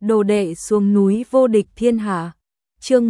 đồ đệ xuống núi vô địch thiên hạ. Chương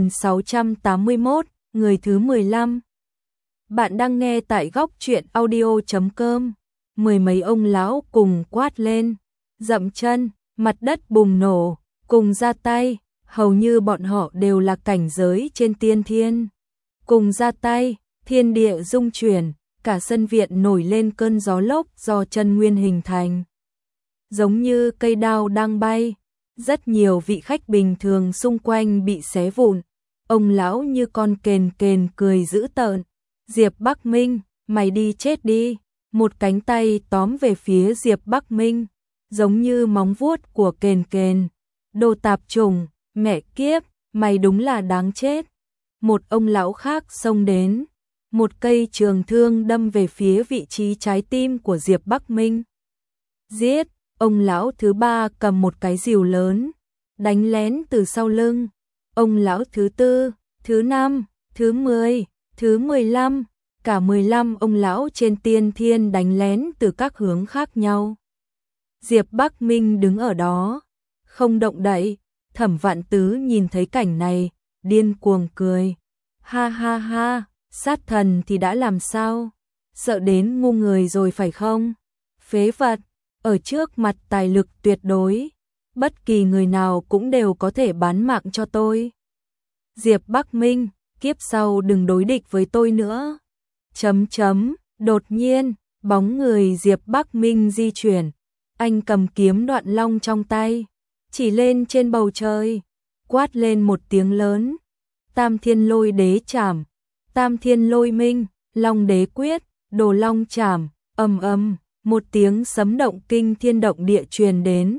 1681, người thứ 15. Bạn đang nghe tại góc truyện audio.com. Mười mấy ông lão cùng quát lên, dậm chân, mặt đất bùng nổ, cùng ra tay, hầu như bọn họ đều là cảnh giới trên tiên thiên. Cùng ra tay, thiên địa rung chuyển, cả sân viện nổi lên cơn gió lốc do chân nguyên hình thành. Giống như cây đao đang bay, rất nhiều vị khách bình thường xung quanh bị xé vụn. Ông lão như con kền kền cười dữ tợn. Diệp Bắc Minh, mày đi chết đi. Một cánh tay tóm về phía Diệp Bắc Minh, giống như móng vuốt của kền kền. Đồ tạp chủng, mẹ kiếp, mày đúng là đáng chết. Một ông lão khác xông đến, một cây trường thương đâm về phía vị trí trái tim của Diệp Bắc Minh. Giết! Ông lão thứ ba cầm một cái rìu lớn, đánh lén từ sau lưng. Ông lão thứ tư, thứ năm, thứ 10, thứ 15, cả 15 ông lão trên tiên thiên đánh lén từ các hướng khác nhau. Diệp Bắc Minh đứng ở đó, không động đậy. Thẩm Vạn Tứ nhìn thấy cảnh này, điên cuồng cười. Ha ha ha, sát thần thì đã làm sao? Sợ đến ngu người rồi phải không? Phế vật! Ở trước mặt tài lực tuyệt đối, bất kỳ người nào cũng đều có thể bán mạng cho tôi. Diệp Bắc Minh, kiếp sau đừng đối địch với tôi nữa. Đột nhiên, bóng người Diệp Bắc Minh di chuyển. Anh cầm kiếm Đoạn Long trong tay, chỉ lên trên bầu trời, quát lên một tiếng lớn. Tam Thiên Lôi Đế Trảm, Tam Thiên Lôi Minh, Long Đế Quyết, Đồ Long Trảm, ầm ầm. Một tiếng sấm động kinh thiên động địa truyền đến.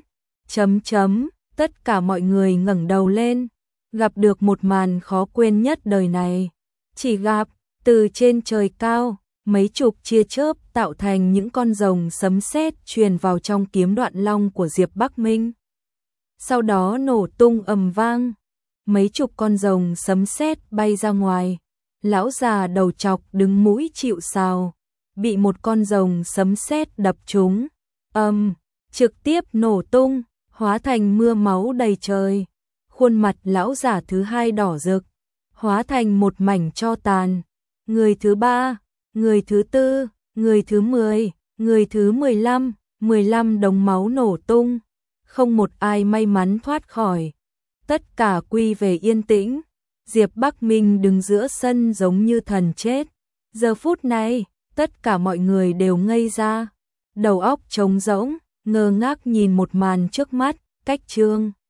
Tất cả mọi người ngẩng đầu lên, gặp được một màn khó quên nhất đời này. Chỉ gặp, từ trên trời cao, mấy chục chia chớp tạo thành những con rồng sấm sét truyền vào trong kiếm Đoạn Long của Diệp Bắc Minh. Sau đó nổ tung ầm vang, mấy chục con rồng sấm sét bay ra ngoài. Lão già đầu trọc đứng mũi chịu sào, bị một con rồng sấm sét đập trúng, trực tiếp nổ tung, hóa thành mưa máu đầy trời. Khuôn mặt lão già thứ hai đỏ rực, hóa thành một mảnh tro tàn. Người thứ ba, người thứ tư, người thứ 10, người thứ 15, 15 đống máu nổ tung, không một ai may mắn thoát khỏi. Tất cả quy về yên tĩnh. Diệp Bắc Minh đứng giữa sân giống như thần chết. Giờ phút này, tất cả mọi người đều ngây ra, đầu óc trống rỗng, ngơ ngác nhìn một màn trước mắt. Cách chương